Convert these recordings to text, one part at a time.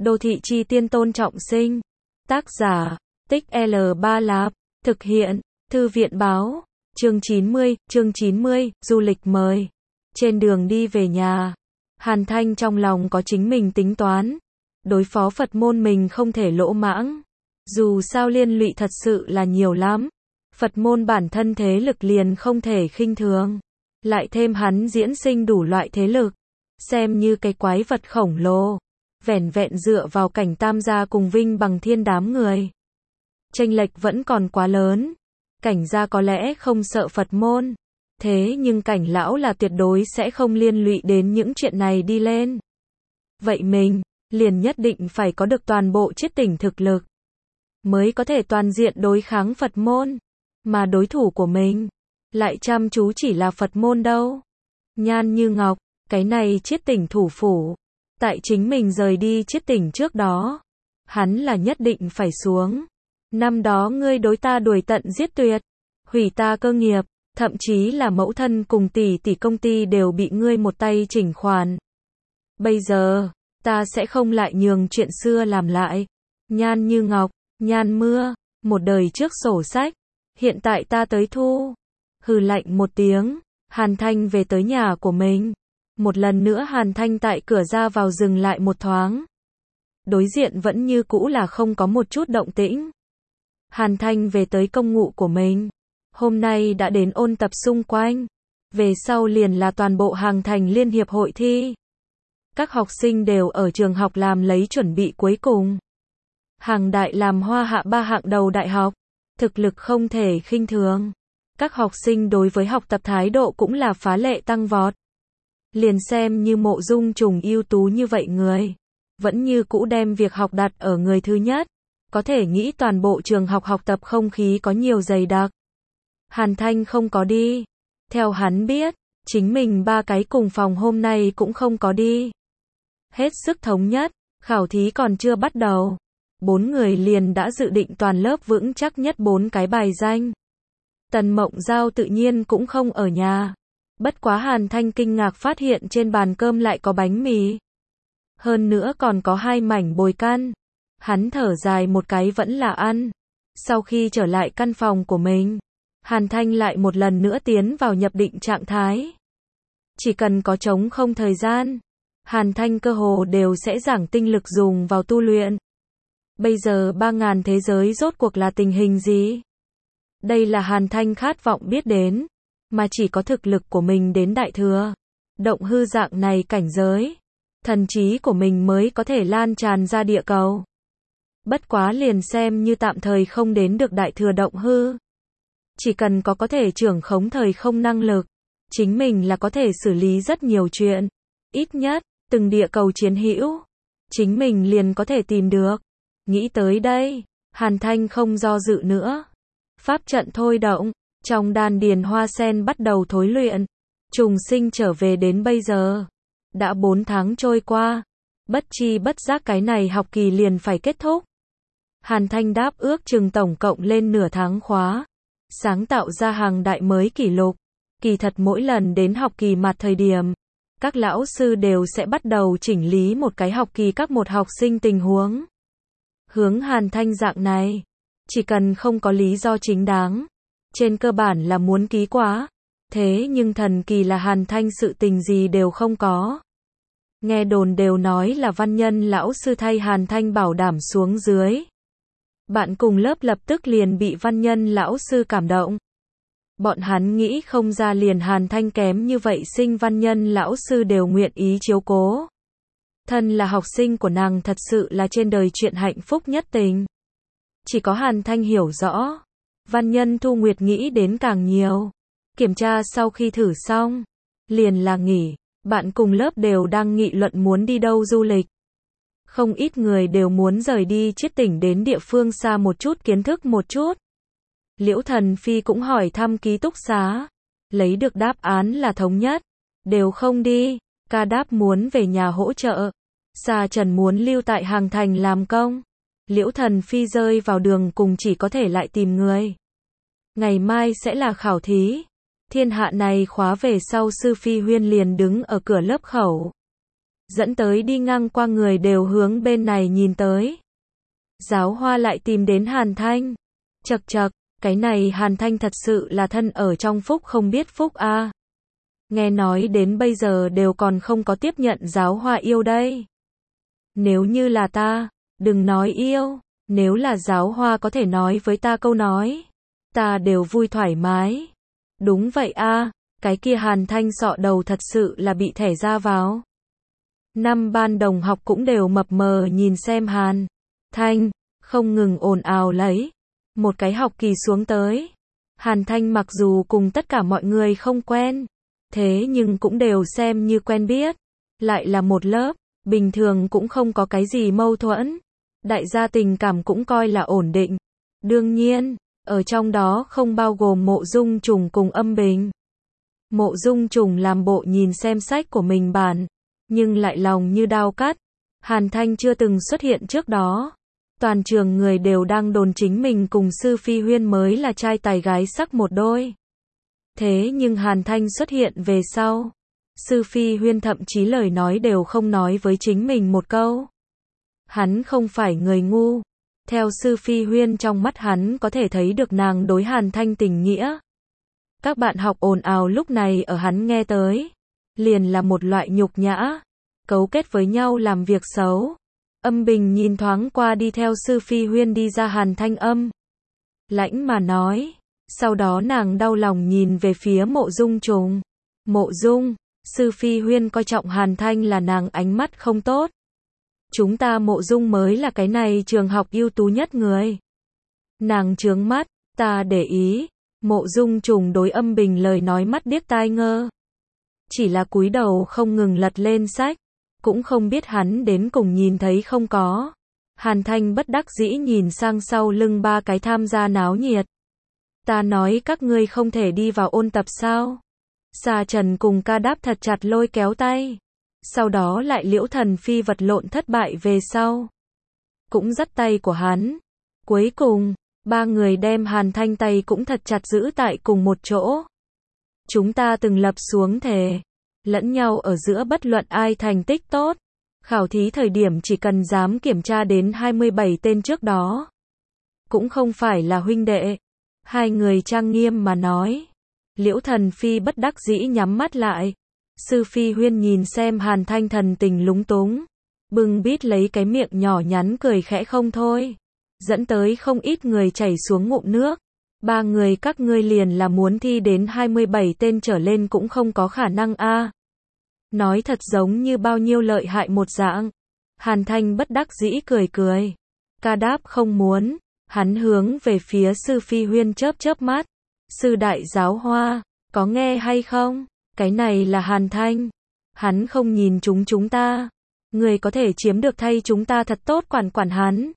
Đô thị chi tiên Tôn Trọng Sinh. Tác giả, Tích L3 Lạp. Thực hiện, Thư viện báo. Chương 90, du lịch mời. Trên đường đi về nhà, Hàn Thanh trong lòng có chính mình tính toán. Đối phó Phật môn mình không thể lỗ mãng. Dù sao liên lụy thật sự là nhiều lắm. Phật môn bản thân thế lực liền không thể khinh thường. Lại thêm hắn diễn sinh đủ loại thế lực. Xem như cái quái vật khổng lồ. Vẻn vẹn dựa vào cảnh Tam gia cùng Vinh Bằng Thiên đám người. Chênh lệch vẫn còn quá lớn. Cảnh gia có lẽ không sợ Phật môn. Thế nhưng cảnh lão là tuyệt đối sẽ không liên lụy đến những chuyện này đi lên. Vậy mình, liền nhất định phải có được toàn bộ chiết tỉnh thực lực. Mới có thể toàn diện đối kháng Phật môn. Mà đối thủ của mình, lại chăm chú chỉ là Phật môn đâu. Nhan Như Ngọc, cái này chiết tỉnh thủ phủ. Tại chính mình rời đi chiết tỉnh trước đó. Hắn là nhất định phải xuống. Năm đó ngươi đối ta đuổi tận giết tuyệt. Hủy ta cơ nghiệp. Thậm chí là mẫu thân cùng tỷ tỷ công ty đều bị ngươi một tay chỉnh khoản. Bây giờ, ta sẽ không lại nhường chuyện xưa làm lại. Nhan Như Ngọc, Nhan Mưa, một đời trước sổ sách. Hiện tại ta tới thu. Hừ lạnh một tiếng, Hàn Thanh về tới nhà của mình. Một lần nữa Hàn Thanh tại cửa ra vào dừng lại một thoáng. Đối diện vẫn như cũ là không có một chút động tĩnh. Hàn Thanh về tới công ngụ của mình. Hôm nay đã đến ôn tập xung quanh. Về sau liền là toàn bộ Hàng Thành Liên hiệp hội thi. Các học sinh đều ở trường học làm lấy chuẩn bị cuối cùng. Hàng đại làm hoa hạ 3 hạng đầu đại học. Thực lực không thể khinh thường. Các học sinh đối với học tập thái độ cũng là phá lệ tăng vọt. Liền xem như Mộ Dung Trùng ưu tú như vậy người. Vẫn như cũ đem việc học đặt ở người thứ nhất. Có thể nghĩ toàn bộ trường học học tập không khí có nhiều dày đặc. Hàn Thanh không có đi. Theo hắn biết, chính mình 3 cái cùng phòng hôm nay cũng không có đi. Hết sức thống nhất, khảo thí còn chưa bắt đầu. 4 người liền đã dự định toàn lớp vững chắc nhất 4 cái bài danh. Tần Mộng Giao tự nhiên cũng không ở nhà. Bất quá Hàn Thanh kinh ngạc phát hiện trên bàn cơm lại có bánh mì. Hơn nữa còn có 2 mảnh bồi căn. Hắn thở dài một cái vẫn là ăn. Sau khi trở lại căn phòng của mình, Hàn Thanh lại một lần nữa tiến vào nhập định trạng thái. Chỉ cần có trống không thời gian, Hàn Thanh cơ hồ đều sẽ giảng tinh lực dùng vào tu luyện. Bây giờ 3000 thế giới rốt cuộc là tình hình gì? Đây là Hàn Thanh khát vọng biết đến, mà chỉ có thực lực của mình đến đại thừa, động hư dạng này cảnh giới, thần trí của mình mới có thể lan tràn ra địa cầu. Bất quá liền xem như tạm thời không đến được đại thừa động hư. Chỉ cần có thể trưởng khống thời không năng lực, chính mình là có thể xử lý rất nhiều chuyện. Ít nhất, từng địa cầu chiến hữu, chính mình liền có thể tìm được. Nghĩ tới đây, Hàn Thanh không do dự nữa. Pháp trận thôi động, trong đan điền hoa sen bắt đầu thối luyện. Trùng sinh trở về đến bây giờ. Đã 4 tháng trôi qua. Bất chi bất giác cái này học kỳ liền phải kết thúc. Hàn Thanh đáp ước chừng tổng cộng lên nửa tháng khóa. Sáng tạo ra hàng đại mới kỷ lục. Kỳ thật mỗi lần đến học kỳ mặt thời điểm, các lão sư đều sẽ bắt đầu chỉnh lý một cái học kỳ các một học sinh tình huống. Hướng Hàn Thanh dạng này, chỉ cần không có lý do chính đáng, trên cơ bản là muốn ký quá. Thế nhưng thần kỳ là Hàn Thanh sự tình gì đều không có. Nghe đồn đều nói là văn nhân lão sư thay Hàn Thanh bảo đảm xuống dưới. Bạn cùng lớp lập tức liền bị văn nhân lão sư cảm động. Bọn hắn nghĩ không ra liền Hàn Thanh kém như vậy sinh văn nhân lão sư đều nguyện ý chiếu cố. Thân là học sinh của nàng thật sự là trên đời chuyện hạnh phúc nhất tình. Chỉ có Hàn Thanh hiểu rõ. Văn nhân Thu Nguyệt nghĩ đến càng nhiều. Kiểm tra sau khi thử xong, liền là nghỉ. Bạn cùng lớp đều đang nghị luận muốn đi đâu du lịch. Không ít người đều muốn rời đi chiết tỉnh đến địa phương xa một chút kiến thức một chút. Liễu Thần Phi cũng hỏi thăm ký túc xá. Lấy được đáp án là thống nhất. Đều không đi. Ca Đáp muốn về nhà hỗ trợ. Sa Trần muốn lưu tại Hàng Thành làm công. Liễu Thần Phi rơi vào đường cùng chỉ có thể lại tìm người. Ngày mai sẽ là khảo thí. Thiên hạ này khóa về sau Sư Phi Huyên liền đứng ở cửa lớp khẩu. dẫn tới đi ngang qua người đều hướng bên này nhìn tới. Giáo hoa lại tìm đến Hàn Thanh. Chậc chậc, cái này Hàn Thanh thật sự là thân ở trong phúc không biết phúc a. Nghe nói đến bây giờ đều còn không có tiếp nhận giáo hoa yêu đây. Nếu như là ta, đừng nói yêu, nếu là giáo hoa có thể nói với ta câu nói, ta đều vui thoải mái. Đúng vậy a, cái kia Hàn Thanh sọ đầu thật sự là bị thẻ ra vào. Năm ban đồng học cũng đều mập mờ nhìn xem Hàn Thanh, không ngừng ồn ào lấy. Một cái học kỳ xuống tới, Hàn Thanh mặc dù cùng tất cả mọi người không quen, thế nhưng cũng đều xem như quen biết. Lại là một lớp, bình thường cũng không có cái gì mâu thuẫn. Đại gia tình cảm cũng coi là ổn định. Đương nhiên, ở trong đó không bao gồm Mộ Dung Trùng cùng Âm Bình. Mộ Dung Trùng làm bộ nhìn xem sách của mình bản, nhưng lại lòng như đao cắt. Hàn Thanh chưa từng xuất hiện trước đó. Toàn trường người đều đang đồn chính mình cùng Sư Phi Huyên mới là trai tài gái sắc một đôi. Thế nhưng Hàn Thanh xuất hiện về sau, Sư Phi Huyên thậm chí lời nói đều không nói với chính mình một câu. Hắn không phải người ngu. Theo Sư Phi Huyên trong mắt hắn có thể thấy được nàng đối Hàn Thanh tình nghĩa. Các bạn học ồn ào lúc này ở hắn nghe tới, liền là một loại nhục nhã, cấu kết với nhau làm việc xấu. Âm Bình nhìn thoáng qua đi theo Sư Phi Huyên đi ra Hàn Thanh âm. Lãnh mà nói, sau đó nàng đau lòng nhìn về phía Mộ Dung Trùng. Mộ Dung, Sư Phi Huyên coi trọng Hàn Thanh là nàng ánh mắt không tốt. Chúng ta Mộ Dung mới là cái này trường học ưu tú nhất người. Nàng trướng mắt, ta để ý. Mộ Dung Trùng đối Âm Bình lời nói mắt điếc tai ngơ. Chỉ là cúi đầu không ngừng lật lên sách, cũng không biết hắn đến cùng nhìn thấy không có. Hàn Thanh bất đắc dĩ nhìn sang sau lưng ba cái tham gia náo nhiệt. Ta nói các ngươi không thể đi vào ôn tập sao? Sa Trần cùng Ca Đáp thật chặt lôi kéo tay. Sau đó lại Liễu Thần Phi vật lộn thất bại về sau, cũng dắt tay của hắn. Cuối cùng, ba người đem Hàn Thanh tay cũng thật chặt giữ tại cùng một chỗ. Chúng ta từng lập xuống thề, lẫn nhau ở giữa bất luận ai thành tích tốt, khảo thí thời điểm chỉ cần dám kiểm tra đến 27 tên trước đó, cũng không phải là huynh đệ. Hai người trang nghiêm mà nói. Liễu Thần Phi bất đắc dĩ nhắm mắt lại. Sư Phi Huyên nhìn xem Hàn Thanh thần tình lúng túng, bưng bít lấy cái miệng nhỏ nhắn cười khẽ không thôi, dẫn tới không ít người chảy xuống ngụm nước. Ba người các ngươi liền là muốn thi đến 27 tên trở lên cũng không có khả năng a. Nói thật giống như bao nhiêu lợi hại một dạng. Hàn Thanh bất đắc dĩ cười cười. Ca Đáp không muốn. Hắn hướng về phía Sư Phi Huyên chớp chớp mắt. Sư đại giáo hoa, có nghe hay không? Cái này là Hàn Thanh. Hắn không nhìn chúng ta. Người có thể chiếm được thay chúng ta thật tốt quản hắn.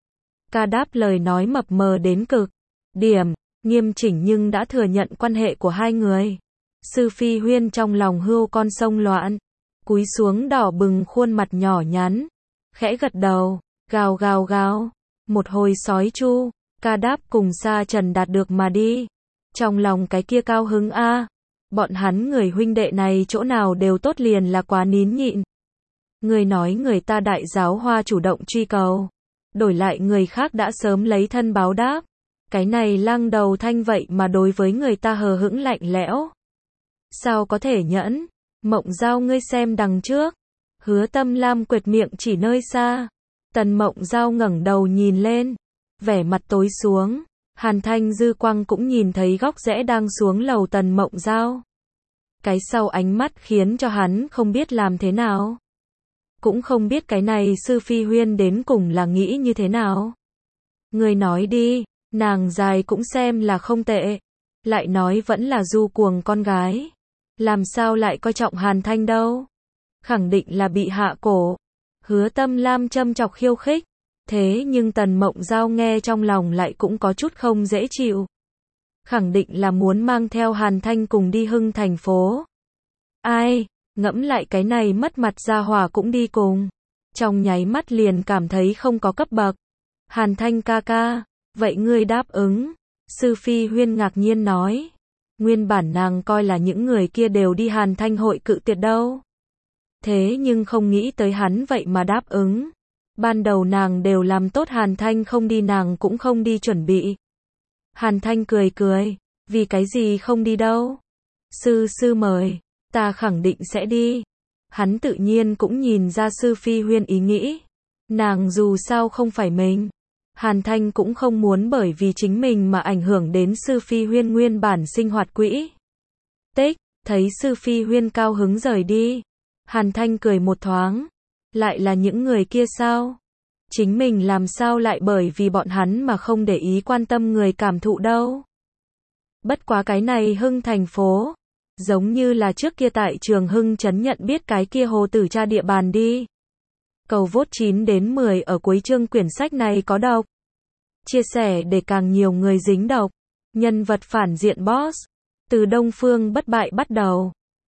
Ca Đáp lời nói mập mờ đến cực điểm, nghiêm chỉnh nhưng đã thừa nhận quan hệ của hai người. Sư Phi Huyên trong lòng hươu con sông loạn, cúi xuống đỏ bừng khuôn mặt nhỏ nhắn, khẽ gật đầu, gào gào gào, một hồi sói chu. Ca Đáp cùng Sa Trần đạt được mà đi. Trong lòng cái kia cao hứng a. Bọn hắn người huynh đệ này chỗ nào đều tốt liền là quá nín nhịn. Người nói người ta đại giáo hoa chủ động truy cầu, đổi lại người khác đã sớm lấy thân báo đáp. Cái này Lăng Đầu Thanh vậy mà đối với người ta hờ hững lạnh lẽo. Sao có thể nhẫn? Mộng Giao ngươi xem đằng trước. Hứa Tâm Lam quệt miệng chỉ nơi xa. Tần Mộng Giao ngẩng đầu nhìn lên, vẻ mặt tối xuống. Hàn Thanh dư quang cũng nhìn thấy góc rẽ đang xuống lầu Tần Mộng Giao. Cái sau ánh mắt khiến cho hắn không biết làm thế nào. Cũng không biết cái này Sư Phi Huyên đến cùng là nghĩ như thế nào. Người nói đi, nàng dài cũng xem là không tệ. Lại nói vẫn là du cuồng con gái. Làm sao lại coi trọng Hàn Thanh đâu? Khẳng định là bị hạ cổ. Hứa Tâm Lam châm chọc khiêu khích. Thế nhưng Tần Mộng Giao nghe trong lòng lại cũng có chút không dễ chịu. Khẳng định là muốn mang theo Hàn Thanh cùng đi Hưng thành phố. Ai, ngẫm lại cái này mất mặt gia hỏa cũng đi cùng. Trong nháy mắt liền cảm thấy không có cấp bậc. Hàn Thanh ca ca, vậy ngươi đáp ứng? Sư Phi Huyên ngạc nhiên nói. Nguyên bản nàng coi là những người kia đều đi Hàn Thanh hội cự tuyệt đâu. Thế nhưng không nghĩ tới hắn vậy mà đáp ứng. Ban đầu nàng đều làm tốt Hàn Thanh không đi nàng cũng không đi chuẩn bị. Hàn Thanh cười cười, vì cái gì không đi đâu? Sư mời, ta khẳng định sẽ đi. Hắn tự nhiên cũng nhìn ra Sư Phi Huyên ý nghĩ. Nàng dù sao không phải mình. Hàn Thanh cũng không muốn bởi vì chính mình mà ảnh hưởng đến Sư Phi Huyên nguyên bản sinh hoạt quỹ. Tích, thấy Sư Phi Huyên cao hứng rời đi. Hàn Thanh cười một thoáng. Lại là những người kia sao? Chính mình làm sao lại bởi vì bọn hắn mà không để ý quan tâm người cảm thụ đâu? Bất quá cái này Hưng thành phố. Giống như là trước kia tại trường Hưng trấn nhận biết cái kia hồ tử tra địa bàn đi. Cầu vote 9 đến 10 ở cuối chương quyển sách này có đọc. Chia sẻ để càng nhiều người dính đọc. Nhân vật phản diện boss. Từ Đông Phương bất bại bắt đầu.